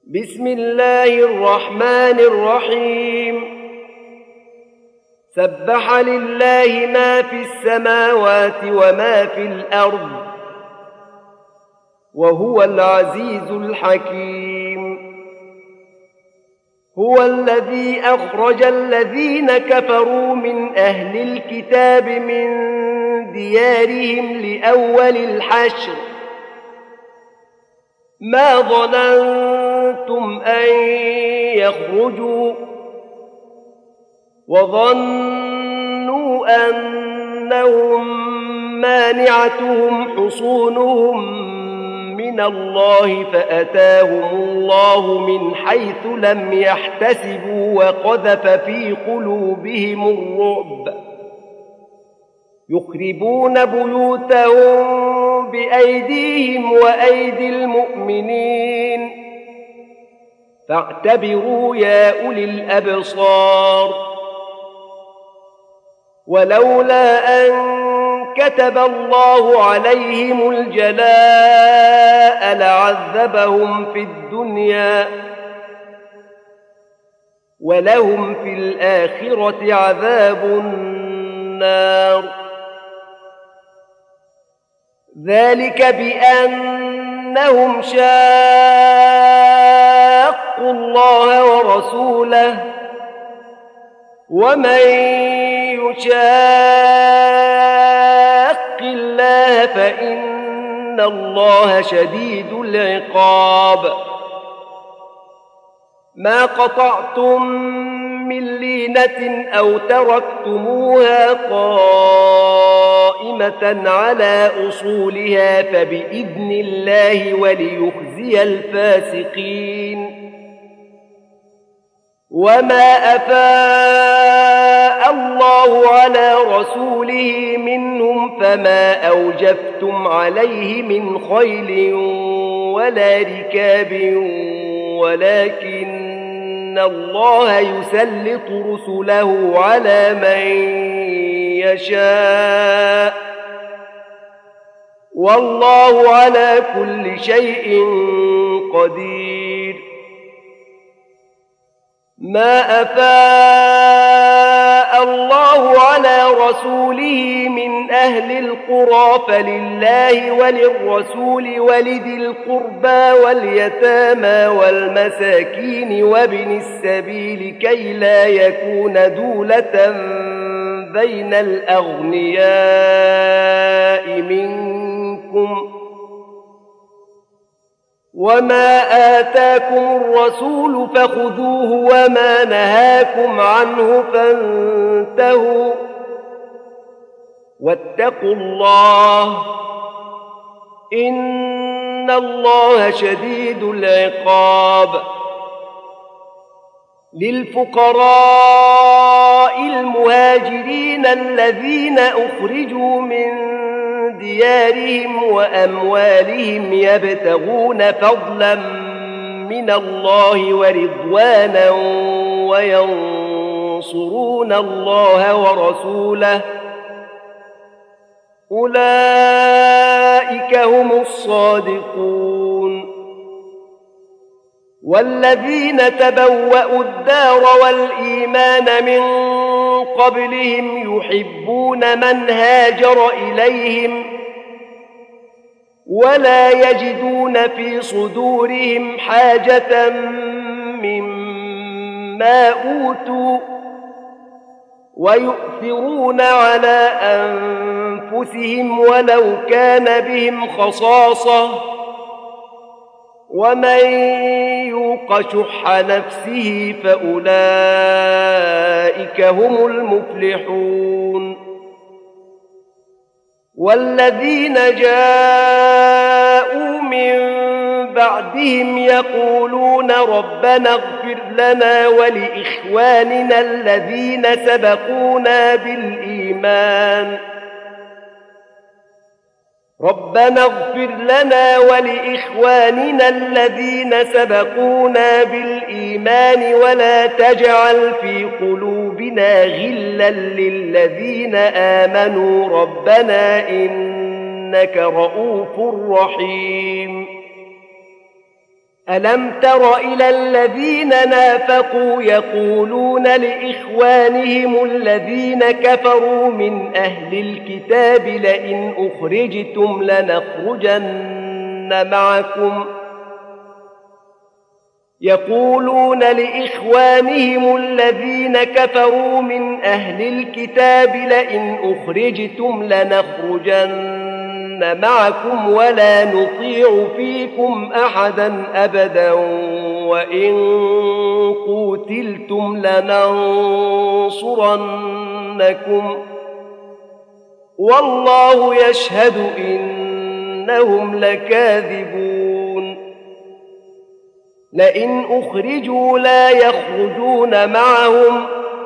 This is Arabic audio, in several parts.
بسم الله الرحمن الرحيم سبح لله ما في السماوات وما في الأرض وهو العزيز الحكيم هو الذي أخرج الذين كفروا من أهل الكتاب من ديارهم لأول الحشر ما ظننتم أن يخرجوا وظنوا أنهم مانعتهم حصونهم من الله فأتاهم الله من حيث لم يحتسبوا وقذف في قلوبهم الرعب يخربون بيوتهم بأيديهم وأيدي المؤمنين فاعتبروا يا أولي الأبصار ولولا أن كتب الله عليهم الجلاء لعذبهم في الدنيا ولهم في الآخرة عذاب النار ذلك بأنهم شاقوا الله ورسوله ومن يشاق الله فإن الله شديد العقاب ما قطعتم من لينة أو تركتموها قائمة على أصولها فبإذن الله وليخزي الفاسقين وما أفاء الله على رسوله منهم فما أوجفتم عليه من خيل ولا ركاب ولكن الله يسلط رسله على من يشاء والله على كل شيء قدير ما أفاء الله على رسوله من أهل القرى فلله وللرسول ولذي القربى واليتامى والمساكين وابن السبيل كي لا يكون دولة بين الأغنياء منكم وما آتاكم الرسول فخذوه وما نهاكم عنه فانتهوا واتقوا الله إن الله شديد العقاب للفقراء المهاجرين الذين أخرجوا من ديارهم وأموالهم يبتغون فضلا من الله ورضوانا وينصرون الله ورسوله أولئك هم الصادقون والذين تبوأوا الدار والإيمان من قبلهم يحبون من هاجر إليهم ولا يجدون في صدورهم حاجة مما أوتوا ويؤثرون على أنفسهم ولو كان بهم خصاصة ومن يوق شح نفسه فأولئك هم المفلحون والذين جاءوا من بعدهم يقولون ربنا اغفر لنا ولإخواننا الذين سبقونا بالإيمان ربنا اغفر لنا ولإخواننا الذين سبقونا بالإيمان ولا تجعل في قلوبنا غلا للذين آمنوا ربنا إنك رؤوف رحيم ألم تر إلى الذين نافقوا يقولون لإخوانهم الذين كفروا من أهل الكتاب لئن أخرجتم لنخرجن معكم يقولون لإخوانهم الذين كفروا من أهل الكتاب لئن أخرجتم لنخرجن معكم ولا نطيع فيكم أحدا أبدا وإن قوتلتم لننصرنكم والله يشهد إنهم لكاذبون لئن أخرجوا لا يخرجون معهم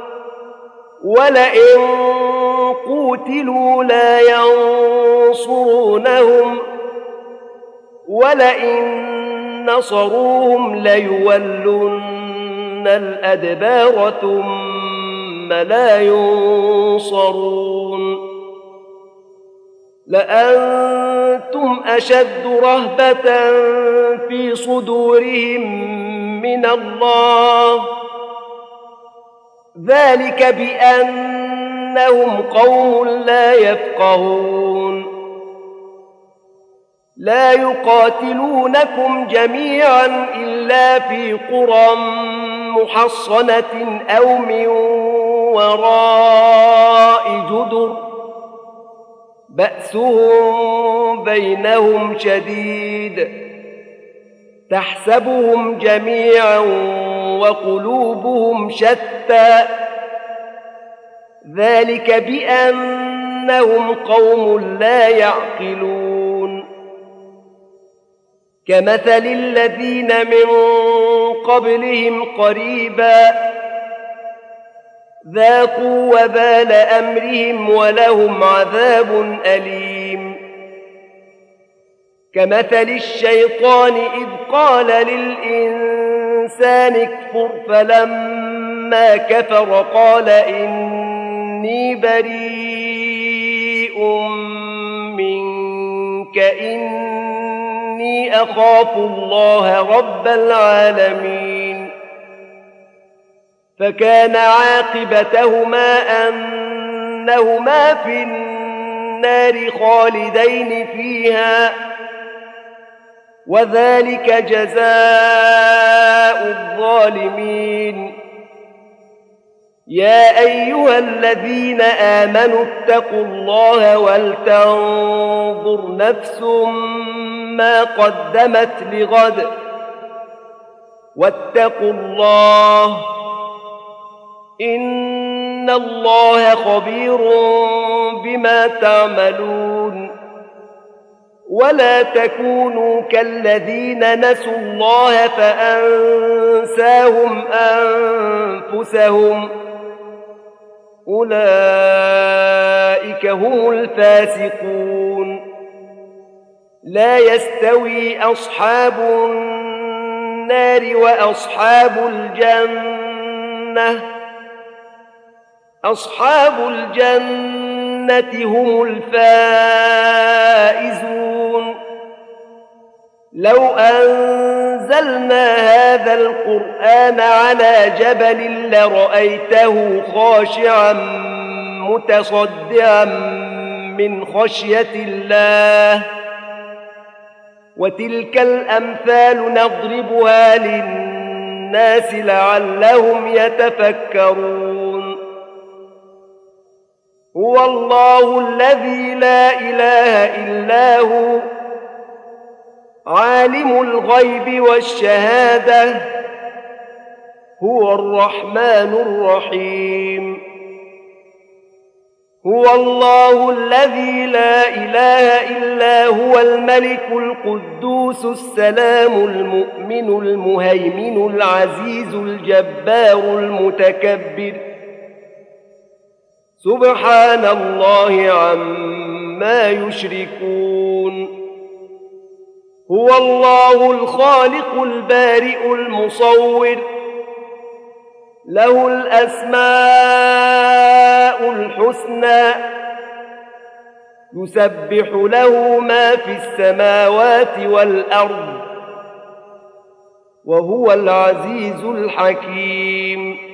ولئن قوتلوا لا ينصرونهم ولئن نصروهم ليولن الأدبار ثم لا ينصرون لأنتم أشد رهبة في صدورهم من الله ذلك بأنهم قوم لا يفقهون لا يقاتلونكم جميعا إلا في قرى محصنة أو من وراء جدر بأسهم بينهم شديد تحسبهم جميعا وقلوبهم شتى ذلك بأنهم قوم لا يعقلون كمثل الذين من قبلهم قريبا ذاقوا وبال أمرهم ولهم عذاب أليم كمثل الشيطان إذ قال للإنسان اكفر فلما كفر قال إني بريء منك إني أخاف الله رب العالمين فكان عاقبتهما أنهما في النار خالدين فيها وذلك جزاء الظالمين يا أيها الذين آمنوا اتقوا الله ولتنظر نفس ما قدمت لغد واتقوا الله إن الله خبير بما تعملون ولا تكونوا كالذين نسوا الله فأنساهم أنفسهم أولئك هم الفاسقون لا يستوي أصحاب النار وأصحاب الجنة أصحاب الجنة هم الفائزون لو أنزلنا هذا القرآن على جبل لرأيته خاشعا متصدعا من خشية الله وتلك الأمثال نضربها للناس لعلهم يتفكرون هو الله الذي لا إله إلا هو عالم الغيب والشهادة هو الرحمن الرحيم هو الله الذي لا إله إلا هو الملك القدوس السلام المؤمن المهيمن العزيز الجبار المتكبر سبحان الله عما يشركون هو الله الخالق البارئ المصور له الأسماء الحسنى يسبح له ما في السماوات والأرض وهو العزيز الحكيم.